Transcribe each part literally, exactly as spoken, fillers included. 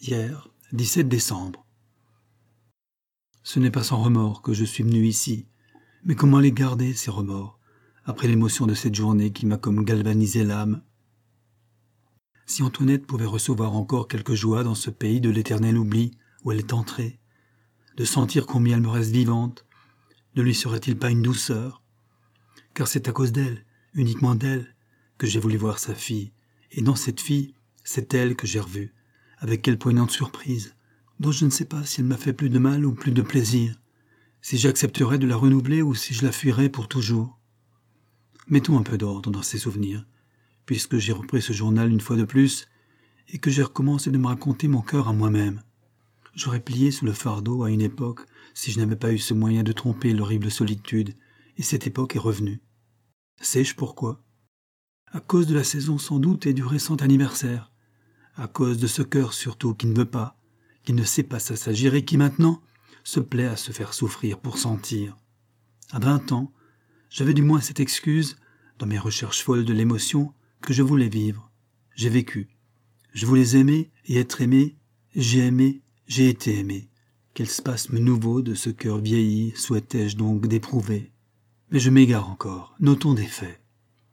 Hier, dix-sept décembre. Ce n'est pas sans remords que je suis venu ici, mais comment les garder, ces remords, après l'émotion de cette journée qui m'a comme galvanisé l'âme? Si Antoinette pouvait recevoir encore quelque joie dans ce pays de l'éternel oubli où elle est entrée, de sentir combien elle me reste vivante, ne lui serait-il pas une douceur? Car c'est à cause d'elle, uniquement d'elle, que j'ai voulu voir sa fille, et dans cette fille, c'est elle que j'ai revue. Avec quelle poignante surprise, dont je ne sais pas si elle m'a fait plus de mal ou plus de plaisir, si j'accepterais de la renouveler ou si je la fuirais pour toujours. Mettons un peu d'ordre dans ces souvenirs, puisque j'ai repris ce journal une fois de plus et que j'ai recommencé de me raconter mon cœur à moi-même. J'aurais plié sous le fardeau à une époque si je n'avais pas eu ce moyen de tromper l'horrible solitude, et cette époque est revenue. Sais-je pourquoi? À cause de la saison sans doute et du récent anniversaire. À cause de ce cœur surtout qui ne veut pas, qui ne sait pas s'assagir et qui maintenant se plaît à se faire souffrir pour sentir. À vingt ans, j'avais du moins cette excuse, dans mes recherches folles de l'émotion, que je voulais vivre. J'ai vécu. Je voulais aimer et être aimé. J'ai aimé, j'ai été aimé. Quel spasme nouveau de ce cœur vieilli souhaitais-je donc d'éprouver? Mais je m'égare encore. Notons des faits.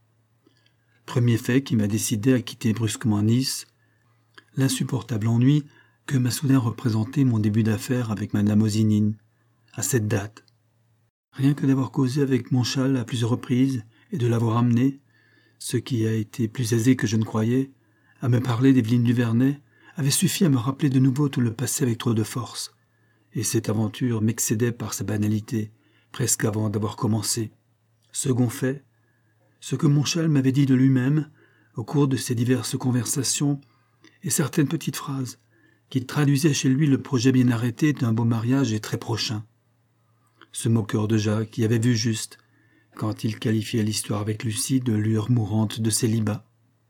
Premier fait qui m'a décidé à quitter brusquement Nice, l'insupportable ennui que m'a soudain représenté mon début d'affaires avec madame Osinine, à cette date. Rien que d'avoir causé avec Montchal à plusieurs reprises et de l'avoir amené, ce qui a été plus aisé que je ne croyais, à me parler d'Evelyne Duvernay, avait suffi à me rappeler de nouveau tout le passé avec trop de force. Et cette aventure m'excédait par sa banalité, presque avant d'avoir commencé. Second fait, ce que Montchal m'avait dit de lui-même, au cours de ses diverses conversations, et certaines petites phrases, qui traduisaient chez lui le projet bien arrêté d'un beau mariage et très prochain. Ce moqueur de Jacques y avait vu juste, quand il qualifiait l'histoire avec Lucie de lueur mourante de célibat.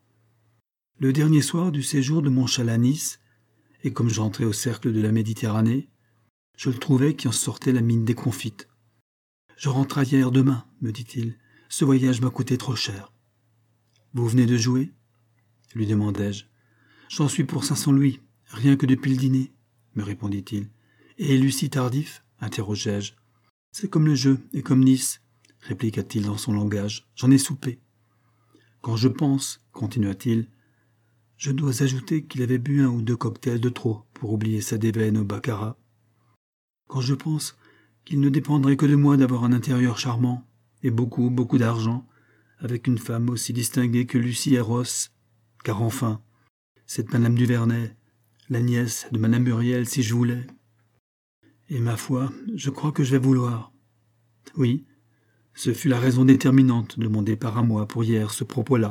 Le dernier soir du séjour de Montchal à Nice, et comme j'entrais au cercle de la Méditerranée, je le trouvais qui en sortait la mine déconfite. « Je rentre hier demain, me dit-il. Ce voyage m'a coûté trop cher. »« Vous venez de jouer ?» lui demandai-je. « J'en suis pour cinq cents louis, rien que depuis le dîner, » me répondit-il. « Et Lucie Tardif ?» interrogeai-je. « C'est comme le jeu et comme Nice, » répliqua-t-il dans son langage. « J'en ai soupé. » Quand je pense, continua-t-il, je dois ajouter qu'il avait bu un ou deux cocktails de trop pour oublier sa déveine au baccarat. Quand je pense qu'il ne dépendrait que de moi d'avoir un intérieur charmant et beaucoup, beaucoup d'argent, avec une femme aussi distinguée que Lucie et Ross, car enfin, cette madame Duvernay, la nièce de madame Muriel, si je voulais. Et ma foi, je crois que je vais vouloir. Oui, ce fut la raison déterminante de mon départ à moi pour hier, ce propos-là.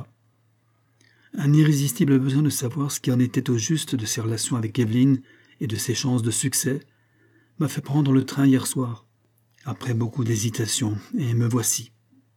Un irrésistible besoin de savoir ce qui en était au juste de ses relations avec Evelyne et de ses chances de succès m'a fait prendre le train hier soir, après beaucoup d'hésitation, et me voici.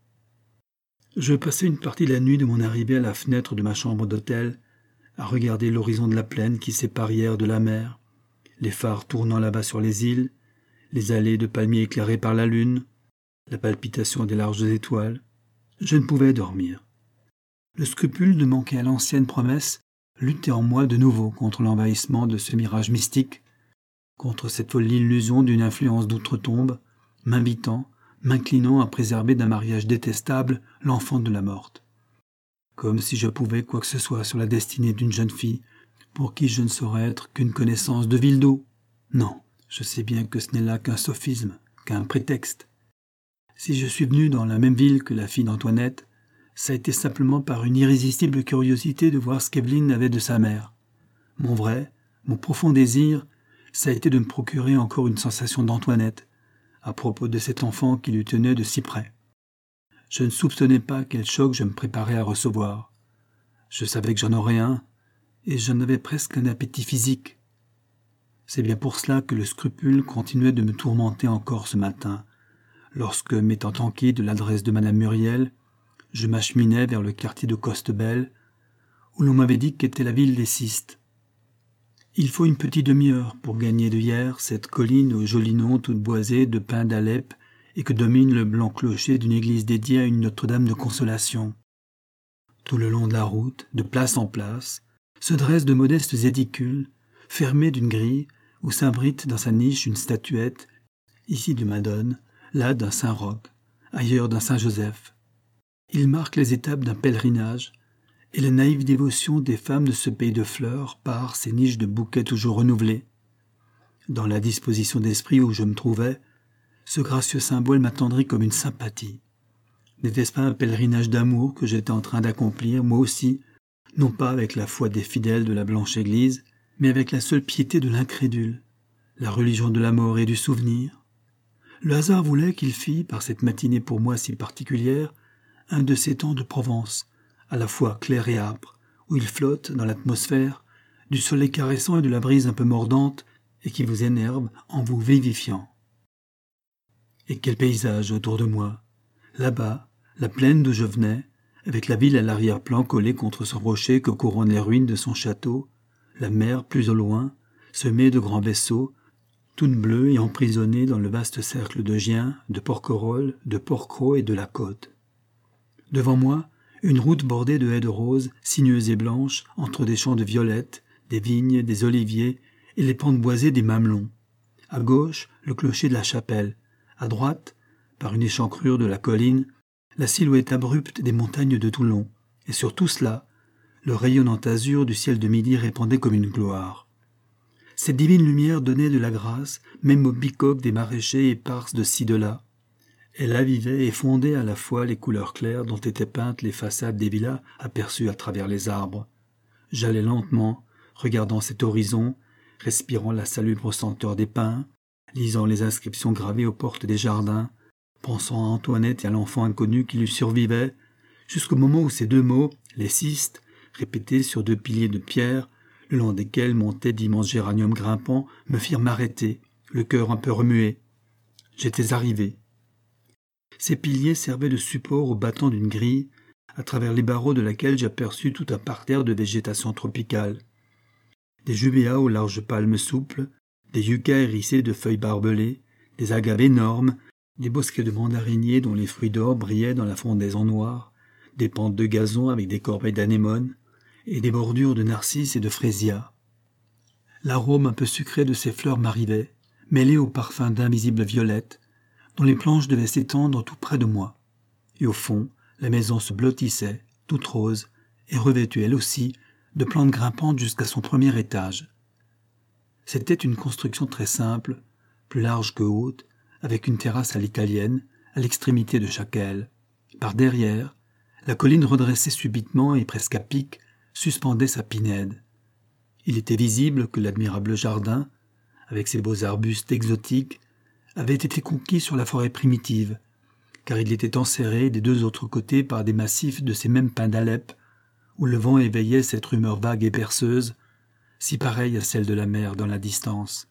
Je passais une partie de la nuit de mon arrivée à la fenêtre de ma chambre d'hôtel, à regarder l'horizon de la plaine qui sépare hier de la mer, les phares tournant là-bas sur les îles, les allées de palmiers éclairées par la lune, la palpitation des larges étoiles. Je ne pouvais dormir. Le scrupule de manquer à l'ancienne promesse luttait en moi de nouveau contre l'envahissement de ce mirage mystique, contre cette folle illusion d'une influence d'outre-tombe, m'invitant, m'inclinant à préserver d'un mariage détestable l'enfant de la morte. Comme si je pouvais quoi que ce soit sur la destinée d'une jeune fille, pour qui je ne saurais être qu'une connaissance de ville d'eau. Non, je sais bien que ce n'est là qu'un sophisme, qu'un prétexte. Si je suis venu dans la même ville que la fille d'Antoinette, ça a été simplement par une irrésistible curiosité de voir ce qu'Evelyne avait de sa mère. Mon vrai, mon profond désir, ça a été de me procurer encore une sensation d'Antoinette, à propos de cet enfant qui lui tenait de si près. Je ne soupçonnais pas quel choc je me préparais à recevoir. Je savais que j'en aurais un, et j'en avais presque un appétit physique. C'est bien pour cela que le scrupule continuait de me tourmenter encore ce matin, lorsque, m'étant enquis de l'adresse de madame Muriel, je m'acheminais vers le quartier de Costebelle, où l'on m'avait dit qu'était la ville des Sistes. Il faut une petite demi-heure pour gagner de hier cette colline au joli nom toute boisée de pins d'Alep et que domine le blanc clocher d'une église dédiée à une Notre-Dame de Consolation. Tout le long de la route, de place en place, se dressent de modestes édicules, fermé d'une grille où s'abrite dans sa niche une statuette, ici d'une Madone, là d'un Saint-Roch, ailleurs d'un Saint-Joseph. Il marque les étapes d'un pèlerinage, et la naïve dévotion des femmes de ce pays de fleurs par ces niches de bouquets toujours renouvelés. Dans la disposition d'esprit où je me trouvais, ce gracieux symbole m'attendrit comme une sympathie. N'était-ce pas un pèlerinage d'amour que j'étais en train d'accomplir, moi aussi, non pas avec la foi des fidèles de la blanche église, mais avec la seule piété de l'incrédule, la religion de la mort et du souvenir? Le hasard voulait qu'il fît, par cette matinée pour moi si particulière, un de ces temps de Provence, à la fois clair et âpre, où il flotte dans l'atmosphère, du soleil caressant et de la brise un peu mordante, et qui vous énerve en vous vivifiant. Et quel paysage autour de moi! Là-bas, la plaine d'où je venais, avec la ville à l'arrière-plan collée contre son rocher que couronnent les ruines de son château, la mer plus au loin, semée de grands vaisseaux, toute bleue et emprisonnée dans le vaste cercle de Gien, de Porquerolles, de Porquerolles et de la côte. Devant moi, une route bordée de haies de roses, sinueuses et blanches, entre des champs de violettes, des vignes, des oliviers et les pentes boisées des mamelons. À gauche, le clocher de la chapelle. À droite, par une échancrure de la colline, la silhouette abrupte des montagnes de Toulon. Et sur tout cela, le rayonnant azur du ciel de midi répandait comme une gloire. Cette divine lumière donnait de la grâce, même aux bicoques des maraîchers épars de ci de là. Elle avivait et fondait à la fois les couleurs claires dont étaient peintes les façades des villas aperçues à travers les arbres. J'allais lentement, regardant cet horizon, respirant la salubre senteur des pins, lisant les inscriptions gravées aux portes des jardins, pensant à Antoinette et à l'enfant inconnu qui lui survivait, jusqu'au moment où ces deux mots, les cistes, répétés sur deux piliers de pierre, le long desquels montaient d'immenses géraniums grimpants, me firent m'arrêter, le cœur un peu remué. J'étais arrivé. Ces piliers servaient de support au battant d'une grille, à travers les barreaux de laquelle j'aperçus tout un parterre de végétation tropicale. Des jubéas aux larges palmes souples, des yuccas hérissés de feuilles barbelées, des agaves énormes, des bosquets de mandariniers dont les fruits d'or brillaient dans la frondaison noire, des pentes de gazon avec des corbeilles d'anémones, et des bordures de narcisses et de fraisias. L'arôme un peu sucré de ces fleurs m'arrivait, mêlé au parfum d'invisibles violettes, dont les planches devaient s'étendre tout près de moi. Et au fond, la maison se blottissait, toute rose, et revêtue elle aussi de plantes grimpantes jusqu'à son premier étage. C'était une construction très simple, plus large que haute, avec une terrasse à l'italienne, à l'extrémité de chaque aile. Par derrière, la colline redressée subitement et presque à pic, suspendait sa pinède. Il était visible que l'admirable jardin, avec ses beaux arbustes exotiques, avait été conquis sur la forêt primitive, car il était enserré des deux autres côtés par des massifs de ces mêmes pins d'Alep, où le vent éveillait cette rumeur vague et perceuse, si pareille à celle de la mer dans la distance.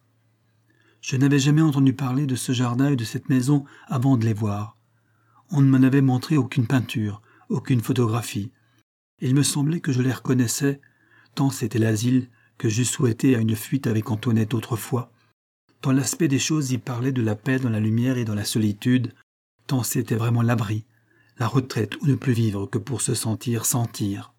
Je n'avais jamais entendu parler de ce jardin et de cette maison avant de les voir. On ne m'en avait montré aucune peinture, aucune photographie. Il me semblait que je les reconnaissais, tant c'était l'asile que j'eusse souhaité à une fuite avec Antoinette autrefois, tant l'aspect des choses y parlait de la paix dans la lumière et dans la solitude, tant c'était vraiment l'abri, la retraite où ne plus vivre que pour se sentir sentir.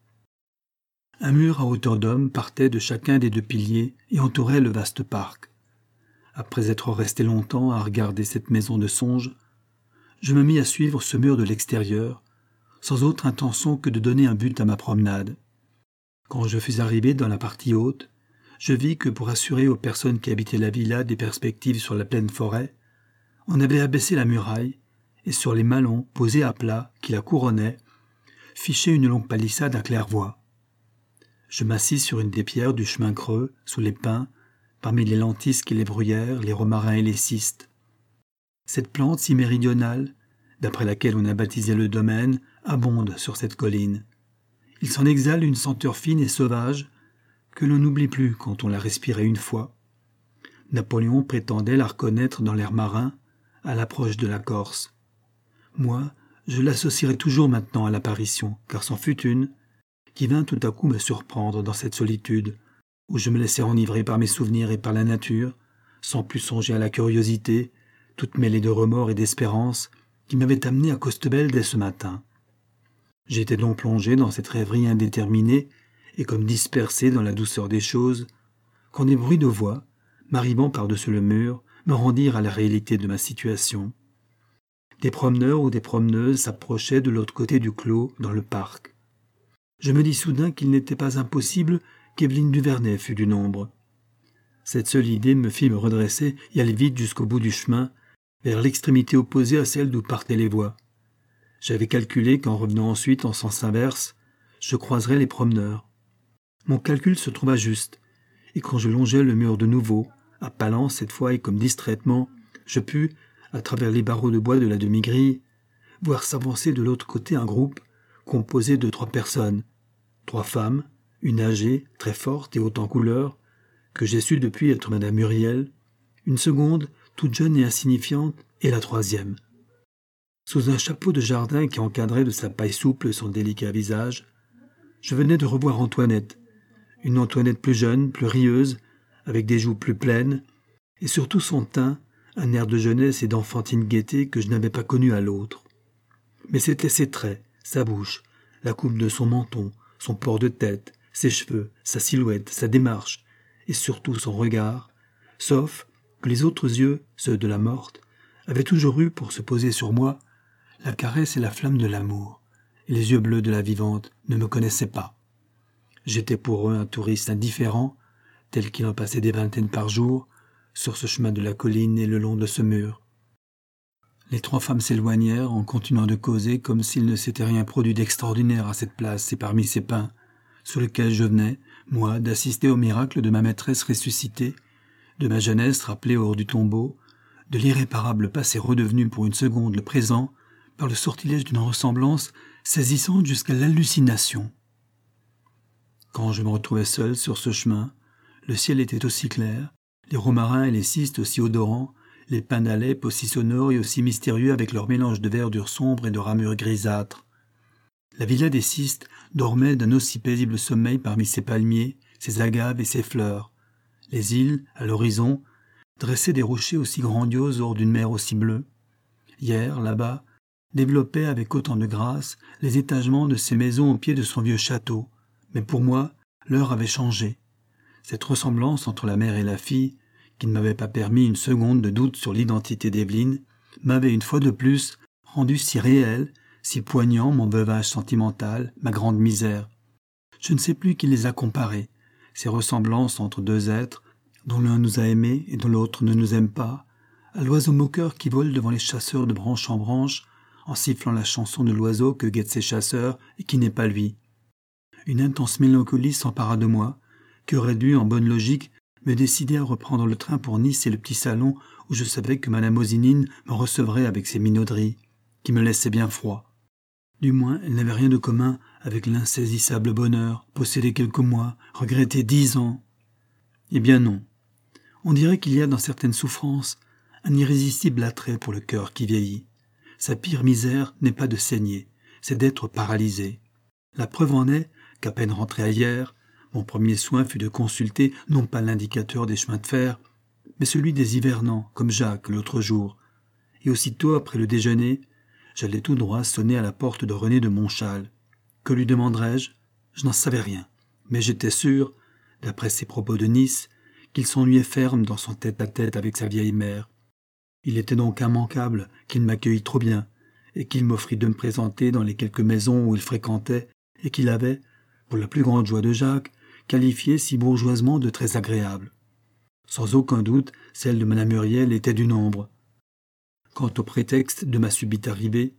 Un mur à hauteur d'homme partait de chacun des deux piliers et entourait le vaste parc. Après être resté longtemps à regarder cette maison de songe, je me mis à suivre ce mur de l'extérieur, sans autre intention que de donner un but à ma promenade. Quand je fus arrivé dans la partie haute, je vis que pour assurer aux personnes qui habitaient la villa des perspectives sur la pleine forêt, on avait abaissé la muraille, et sur les malons posés à plat qui la couronnaient, fichait une longue palissade à claire-voie. Je m'assis sur une des pierres du chemin creux, sous les pins, parmi les lentisques et les bruyères, les romarins et les cistes. Cette plante si méridionale, d'après laquelle on a baptisé le domaine, abonde sur cette colline. Il s'en exhale une senteur fine et sauvage que l'on n'oublie plus quand on l'a respirée une fois. Napoléon prétendait la reconnaître dans l'air marin, à l'approche de la Corse. Moi, je l'associerai toujours maintenant à l'apparition, car c'en fut une, qui vint tout à coup me surprendre dans cette solitude, où je me laissais enivrer par mes souvenirs et par la nature, sans plus songer à la curiosité, toute mêlée de remords et d'espérance, qui m'avait amené à Costebelle dès ce matin. J'étais donc plongé dans cette rêverie indéterminée, et comme dispersé dans la douceur des choses, quand des bruits de voix, m'arrivant par-dessus le mur, me rendirent à la réalité de ma situation. Des promeneurs ou des promeneuses s'approchaient de l'autre côté du clos, dans le parc. Je me dis soudain qu'il n'était pas impossible qu'Evelyne Duvernet fût du nombre. Cette seule idée me fit me redresser et aller vite jusqu'au bout du chemin, vers l'extrémité opposée à celle d'où partaient les voix. J'avais calculé qu'en revenant ensuite en sens inverse, je croiserais les promeneurs. Mon calcul se trouva juste, et quand je longeais le mur de nouveau, à pas lents cette fois et comme distraitement, je pus, à travers les barreaux de bois de la demi-grille, voir s'avancer de l'autre côté un groupe composé de trois personnes, trois femmes, une âgée, très forte et haute en couleur, que j'ai su depuis être Madame Muriel, une seconde, toute jeune et insignifiante, et la troisième. Sous un chapeau de jardin qui encadrait de sa paille souple son délicat visage, je venais de revoir Antoinette, une Antoinette plus jeune, plus rieuse, avec des joues plus pleines, et surtout son teint, un air de jeunesse et d'enfantine gaieté que je n'avais pas connu à l'autre. Mais c'étaient ses traits, sa bouche, la coupe de son menton, son port de tête, ses cheveux, sa silhouette, sa démarche, et surtout son regard, sauf que les autres yeux, ceux de la morte, avaient toujours eu, pour se poser sur moi, la caresse et la flamme de l'amour, et les yeux bleus de la vivante ne me connaissaient pas. J'étais pour eux un touriste indifférent, tel qu'il en passait des vingtaines par jour, sur ce chemin de la colline et le long de ce mur. Les trois femmes s'éloignèrent en continuant de causer comme s'il ne s'était rien produit d'extraordinaire à cette place et parmi ces pins, sur lesquels je venais, moi, d'assister au miracle de ma maîtresse ressuscitée, de ma jeunesse rappelée hors du tombeau, de l'irréparable passé redevenu pour une seconde le présent, par le sortilège d'une ressemblance saisissante jusqu'à l'hallucination. Quand je me retrouvais seul sur ce chemin, le ciel était aussi clair, les romarins et les cystes aussi odorants, les pins d'Alep aussi sonores et aussi mystérieux avec leur mélange de verdure sombre et de ramures grisâtres. La villa des cystes dormait d'un aussi paisible sommeil parmi ses palmiers, ses agaves et ses fleurs. Les îles, à l'horizon, dressaient des rochers aussi grandioses hors d'une mer aussi bleue. Hier, là-bas, développait avec autant de grâce les étagements de ces maisons au pied de son vieux château. Mais pour moi, l'heure avait changé. Cette ressemblance entre la mère et la fille, qui ne m'avait pas permis une seconde de doute sur l'identité d'Evelyne, m'avait une fois de plus rendu si réel, si poignant mon veuvage sentimental, ma grande misère. Je ne sais plus qui les a comparés, ces ressemblances entre deux êtres, dont l'un nous a aimés et dont l'autre ne nous aime pas, à l'oiseau moqueur qui vole devant les chasseurs de branche en branche, en sifflant la chanson de l'oiseau que guettent ses chasseurs et qui n'est pas lui. Une intense mélancolie s'empara de moi, qui aurait dû, en bonne logique, me décider à reprendre le train pour Nice et le petit salon où je savais que Madame Osinine me recevrait avec ses minauderies, qui me laissaient bien froid. Du moins, elle n'avait rien de commun avec l'insaisissable bonheur, possédé quelques mois, regretté dix ans. Eh bien non. On dirait qu'il y a dans certaines souffrances un irrésistible attrait pour le cœur qui vieillit. Sa pire misère n'est pas de saigner, c'est d'être paralysé. La preuve en est qu'à peine rentré hier, mon premier soin fut de consulter non pas l'indicateur des chemins de fer, mais celui des hivernants, comme Jacques l'autre jour. Et aussitôt après le déjeuner, j'allais tout droit sonner à la porte de René de Montchal. Que lui demanderais-je? Je n'en savais rien, mais j'étais sûr, d'après ses propos de Nice, qu'il s'ennuyait ferme dans son tête-à-tête avec sa vieille mère. Il était donc immanquable qu'il m'accueillît trop bien, et qu'il m'offrit de me présenter dans les quelques maisons où il fréquentait, et qu'il avait, pour la plus grande joie de Jacques, qualifié si bourgeoisement de très agréable. Sans aucun doute, celle de Madame Muriel était du nombre. Quant au prétexte de ma subite arrivée,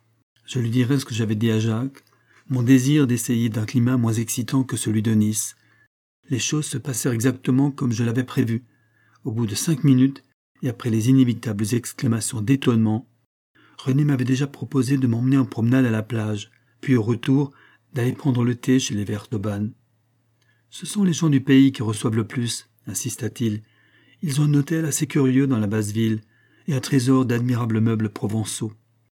je lui dirai ce que j'avais dit à Jacques, mon désir d'essayer d'un climat moins excitant que celui de Nice. Les choses se passèrent exactement comme je l'avais prévu. Au bout de cinq minutes, et après les inévitables exclamations d'étonnement, René m'avait déjà proposé de m'emmener en promenade à la plage, puis au retour, d'aller prendre le thé chez les Verthoban. Ce sont les gens du pays qui reçoivent le plus, insista-t-il. Ils ont un hôtel assez curieux dans la basse ville et un trésor d'admirables meubles provençaux.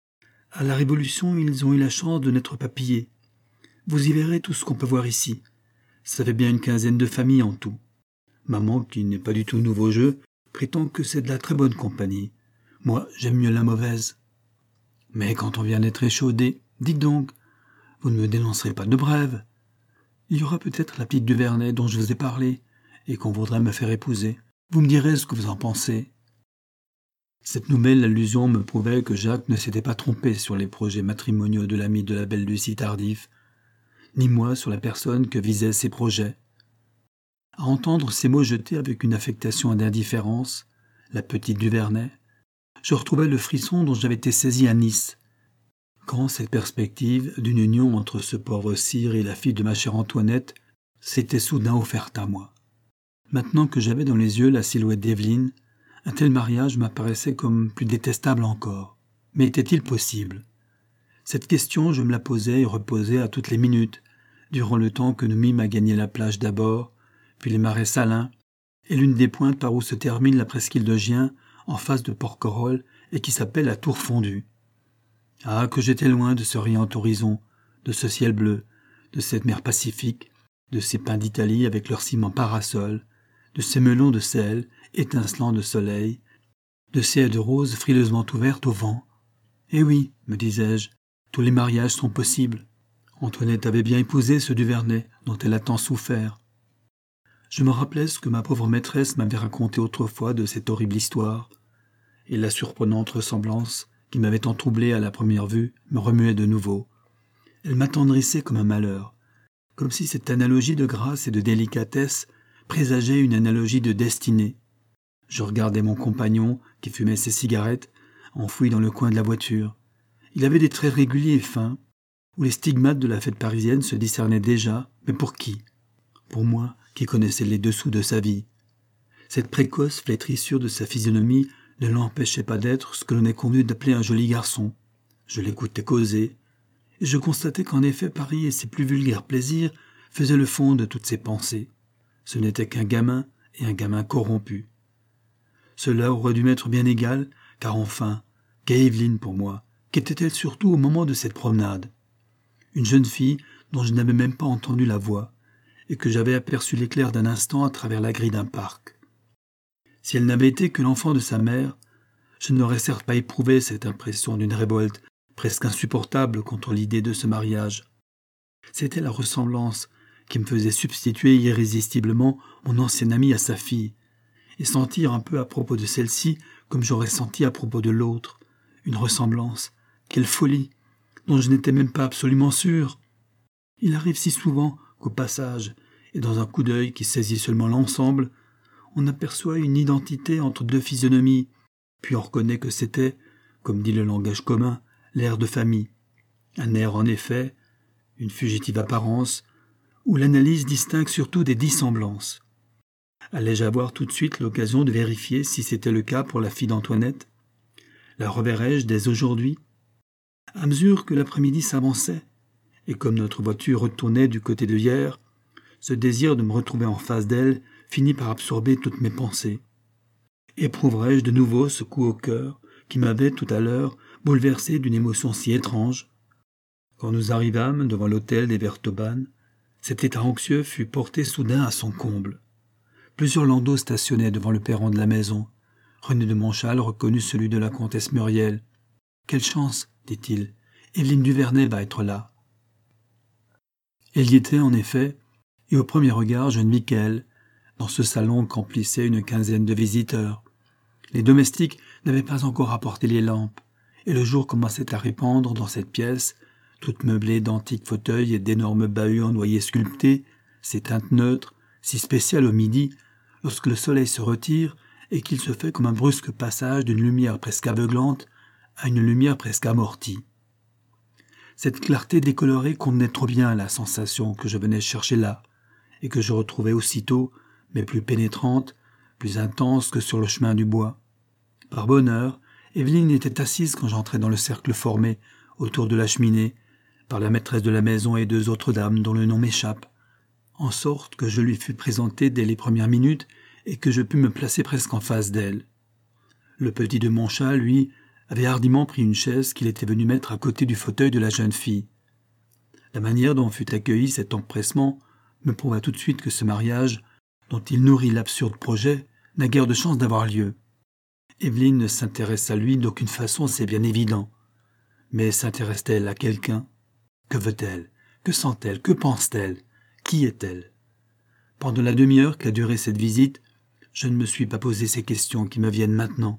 À la Révolution, ils ont eu la chance de n'être pas pillés. Vous y verrez tout ce qu'on peut voir ici. Ça fait bien une quinzaine de familles en tout. Maman, qui n'est pas du tout nouveau jeu, prétend que c'est de la très bonne compagnie. Moi, j'aime mieux la mauvaise. Mais quand on vient d'être échaudé, dites donc, vous ne me dénoncerez pas de brève. Il y aura peut-être la petite Duvernet dont je vous ai parlé, et qu'on voudrait me faire épouser. Vous me direz ce que vous en pensez. » Cette nouvelle allusion me prouvait que Jacques ne s'était pas trompé sur les projets matrimoniaux de l'ami de la belle Lucie Tardif, ni moi sur la personne que visaient ses projets. À entendre ces mots jetés avec une affectation d'indifférence, la petite Duvernay, je retrouvais le frisson dont j'avais été saisi à Nice, quand cette perspective d'une union entre ce pauvre sire et la fille de ma chère Antoinette s'était soudain offerte à moi. Maintenant que j'avais dans les yeux la silhouette d'Evelyne, un tel mariage m'apparaissait comme plus détestable encore. Mais était-il possible? Cette question, je me la posais et reposais à toutes les minutes, durant le temps que nous mîmes à gagner la plage d'abord, puis les marais salins, et l'une des pointes par où se termine la presqu'île de Gien, en face de Porquerolles, et qui s'appelle la Tour Fondue. Ah, que j'étais loin de ce riant horizon, de ce ciel bleu, de cette mer Pacifique, de ces pins d'Italie avec leurs ciments parasols, de ces melons de sel, étincelants de soleil, de ces haies de roses frileusement ouvertes au vent. Eh oui, me disais-je, tous les mariages sont possibles. Antoinette avait bien épousé ce Duvernay, dont elle a tant souffert. Je me rappelais ce que ma pauvre maîtresse m'avait raconté autrefois de cette horrible histoire, et la surprenante ressemblance qui m'avait tant troublé à la première vue me remuait de nouveau. Elle m'attendrissait comme un malheur, comme si cette analogie de grâce et de délicatesse présageait une analogie de destinée. Je regardais mon compagnon qui fumait ses cigarettes, enfoui dans le coin de la voiture. Il avait des traits réguliers et fins, où les stigmates de la fête parisienne se discernaient déjà, mais pour qui? Pour moi, qui connaissais les dessous de sa vie. Cette précoce flétrissure de sa physionomie ne l'empêchait pas d'être ce que l'on est convenu d'appeler un joli garçon. Je l'écoutais causer, et je constatais qu'en effet Paris et ses plus vulgaires plaisirs faisaient le fond de toutes ses pensées. Ce n'était qu'un gamin, et un gamin corrompu. Cela aurait dû m'être bien égal, car enfin, qu'est Evelyne pour moi? Qu'était-elle surtout au moment de cette promenade? Une jeune fille dont je n'avais même pas entendu la voix, et que j'avais aperçu l'éclair d'un instant à travers la grille d'un parc. Si elle n'avait été que l'enfant de sa mère, je n'aurais certes pas éprouvé cette impression d'une révolte presque insupportable contre l'idée de ce mariage. C'était la ressemblance qui me faisait substituer irrésistiblement mon ancien ami à sa fille, et sentir un peu à propos de celle-ci comme j'aurais senti à propos de l'autre, une ressemblance, quelle folie, dont je n'étais même pas absolument sûr. Il arrive si souvent qu'au passage, et dans un coup d'œil qui saisit seulement l'ensemble, on aperçoit une identité entre deux physionomies, puis on reconnaît que c'était, comme dit le langage commun, l'air de famille. Un air en effet, une fugitive apparence, où l'analyse distingue surtout des dissemblances. Allais-je avoir tout de suite l'occasion de vérifier si c'était le cas pour la fille d'Antoinette? La reverrai-je dès aujourd'hui? À mesure que l'après-midi s'avançait, et comme notre voiture retournait du côté de hier, ce désir de me retrouver en face d'elle finit par absorber toutes mes pensées. Éprouverais-je de nouveau ce coup au cœur qui m'avait tout à l'heure bouleversé d'une émotion si étrange? Quand nous arrivâmes devant l'hôtel des Vertobanes, cet état anxieux fut porté soudain à son comble. Plusieurs landaux stationnaient devant le perron de la maison. René de Montchal reconnut celui de la comtesse Muriel. « Quelle chance, dit-il, Evelyne Duvernay va être là. » Elle y était en effet, et au premier regard je ne vis qu'elle, dans ce salon qu'emplissaient une quinzaine de visiteurs. Les domestiques n'avaient pas encore apporté les lampes, et le jour commençait à répandre dans cette pièce, toute meublée d'antiques fauteuils et d'énormes bahuts en noyer sculptés, ces teintes neutres, si spéciales au midi, lorsque le soleil se retire et qu'il se fait comme un brusque passage d'une lumière presque aveuglante à une lumière presque amortie. Cette clarté décolorée convenait trop bien à la sensation que je venais chercher là, et que je retrouvais aussitôt, mais plus pénétrante, plus intense que sur le chemin du bois. Par bonheur, Evelyne était assise quand j'entrai dans le cercle formé, autour de la cheminée, par la maîtresse de la maison et deux autres dames dont le nom m'échappe, en sorte que je lui fus présenté dès les premières minutes et que je pus me placer presque en face d'elle. Le petit de Montchal, lui, avait hardiment pris une chaise qu'il était venu mettre à côté du fauteuil de la jeune fille. La manière dont fut accueilli cet empressement me prouva tout de suite que ce mariage, dont il nourrit l'absurde projet, n'a guère de chance d'avoir lieu. Evelyne ne s'intéresse à lui d'aucune façon, c'est bien évident. Mais s'intéresse-t-elle à quelqu'un? Que veut-elle? Que sent-elle? Que pense-t-elle? Qui est-elle? Pendant la demi-heure qu'a duré cette visite, je ne me suis pas posé ces questions qui me viennent maintenant.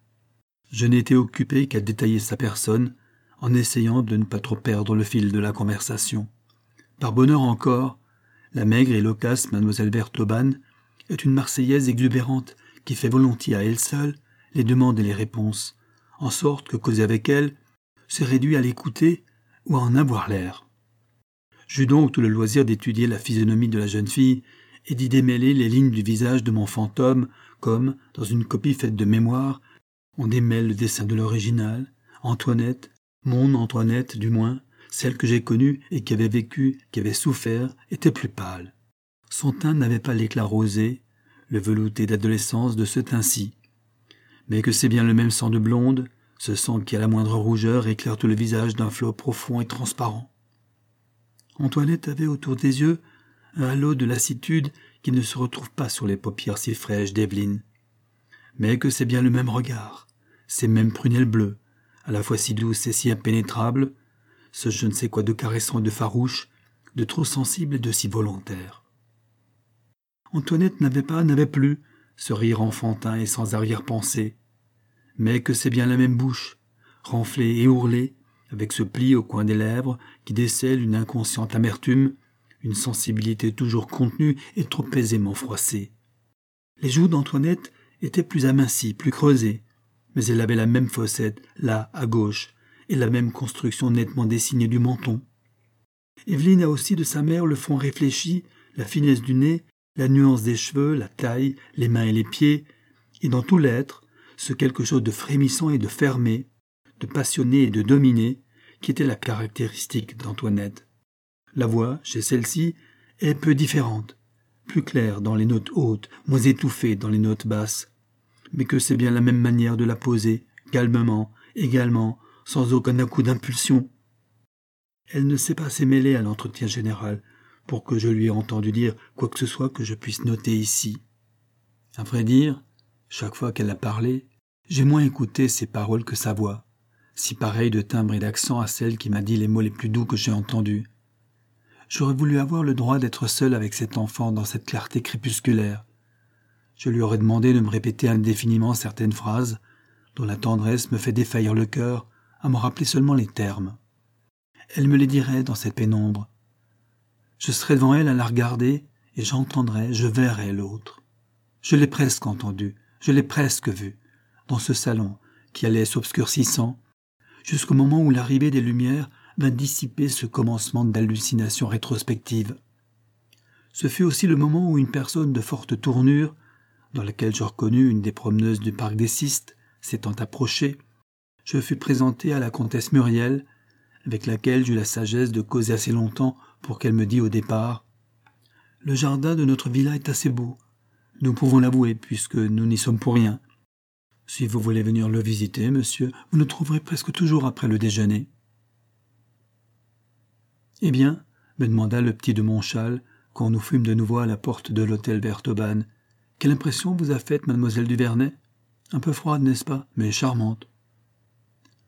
Je n'ai été occupé qu'à détailler sa personne, en essayant de ne pas trop perdre le fil de la conversation. Par bonheur encore, la maigre et loquace mademoiselle Vertloban est une Marseillaise exubérante qui fait volontiers à elle seule les demandes et les réponses, en sorte que causer avec elle se réduit à l'écouter ou à en avoir l'air. J'eus donc tout le loisir d'étudier la physionomie de la jeune fille et d'y démêler les lignes du visage de mon fantôme comme, dans une copie faite de mémoire, on démêle le dessin de l'original. Antoinette, mon Antoinette du moins, celle que j'ai connue et qui avait vécu, qui avait souffert, était plus pâle. Son teint n'avait pas l'éclat rosé, le velouté d'adolescence de ce teint-ci. Mais que c'est bien le même sang de blonde, ce sang qui à la moindre rougeur éclaire tout le visage d'un flot profond et transparent. Antoinette avait autour des yeux un halo de lassitude qui ne se retrouve pas sur les paupières si fraîches d'Evelyne. Mais que c'est bien le même regard, ces mêmes prunelles bleues, à la fois si douces et si impénétrables, ce je ne sais quoi de caressant et de farouche, de trop sensible et de si volontaire. Antoinette n'avait pas, n'avait plus, ce rire enfantin et sans arrière-pensée, mais que c'est bien la même bouche, renflée et ourlée, avec ce pli au coin des lèvres qui décèle une inconsciente amertume, une sensibilité toujours contenue et trop aisément froissée. Les joues d'Antoinette étaient plus amincies, plus creusées, mais elle avait la même fossette, là, à gauche, et la même construction nettement dessinée du menton. Evelyne a aussi de sa mère le front réfléchi, la finesse du nez, la nuance des cheveux, la taille, les mains et les pieds, et dans tout l'être, ce quelque chose de frémissant et de fermé, de passionné et de dominé, qui était la caractéristique d'Antoinette. La voix, chez celle-ci, est peu différente, plus claire dans les notes hautes, moins étouffée dans les notes basses, mais que c'est bien la même manière de la poser, calmement, également, sans aucun à-coup d'impulsion. Elle ne s'est pas s'émêler à l'entretien général, pour que je lui ai entendu dire quoi que ce soit que je puisse noter ici. À vrai dire, chaque fois qu'elle a parlé, j'ai moins écouté ses paroles que sa voix, si pareille de timbre et d'accent à celle qui m'a dit les mots les plus doux que j'ai entendus. J'aurais voulu avoir le droit d'être seul avec cet enfant dans cette clarté crépusculaire. Je lui aurais demandé de me répéter indéfiniment certaines phrases, dont la tendresse me fait défaillir le cœur, à m'en rappeler seulement les termes. Elle me les dirait dans cette pénombre. Je serais devant elle à la regarder, et j'entendrais, je verrais l'autre. Je l'ai presque entendu, je l'ai presque vu, dans ce salon qui allait s'obscurcissant, jusqu'au moment où l'arrivée des lumières vint dissiper ce commencement d'hallucination rétrospective. Ce fut aussi le moment où une personne de forte tournure, dans laquelle je reconnus une des promeneuses du parc des Sistes, s'étant approchée, je fus présenté à la comtesse Muriel, avec laquelle j'eus la sagesse de causer assez longtemps pour qu'elle me dît au départ « Le jardin de notre villa est assez beau. Nous pouvons l'avouer, puisque nous n'y sommes pour rien. Si vous voulez venir le visiter, monsieur, vous nous trouverez presque toujours après le déjeuner. » « Eh bien, me demanda le petit de Montchal, quand nous fûmes de nouveau à la porte de l'hôtel Verthoban, quelle impression vous a faite mademoiselle Duvernet? Un peu froide, n'est-ce pas, mais charmante. »« Charmante, »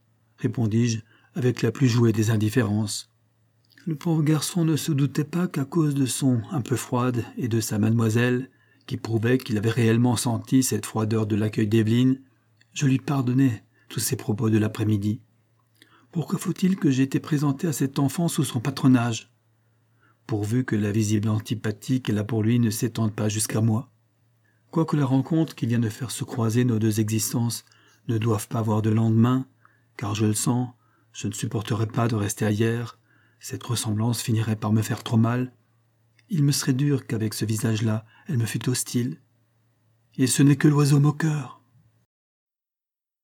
répondis-je, avec la plus jouée des indifférences. Le pauvre garçon ne se doutait pas qu'à cause de son un peu froide et de sa mademoiselle, qui prouvait qu'il avait réellement senti cette froideur de l'accueil d'Evelyne, je lui pardonnais tous ses propos de l'après-midi. Pourquoi faut-il que j'aie été présenté à cet enfant sous son patronage? Pourvu que la visible antipathie qu'elle a pour lui ne s'étende pas jusqu'à moi. Quoique la rencontre qui vient de faire se croiser nos deux existences ne doive pas avoir de lendemain, car je le sens, je ne supporterai pas de rester ailleurs, cette ressemblance finirait par me faire trop mal. Il me serait dur qu'avec ce visage-là, elle me fût hostile. Et ce n'est que l'oiseau moqueur.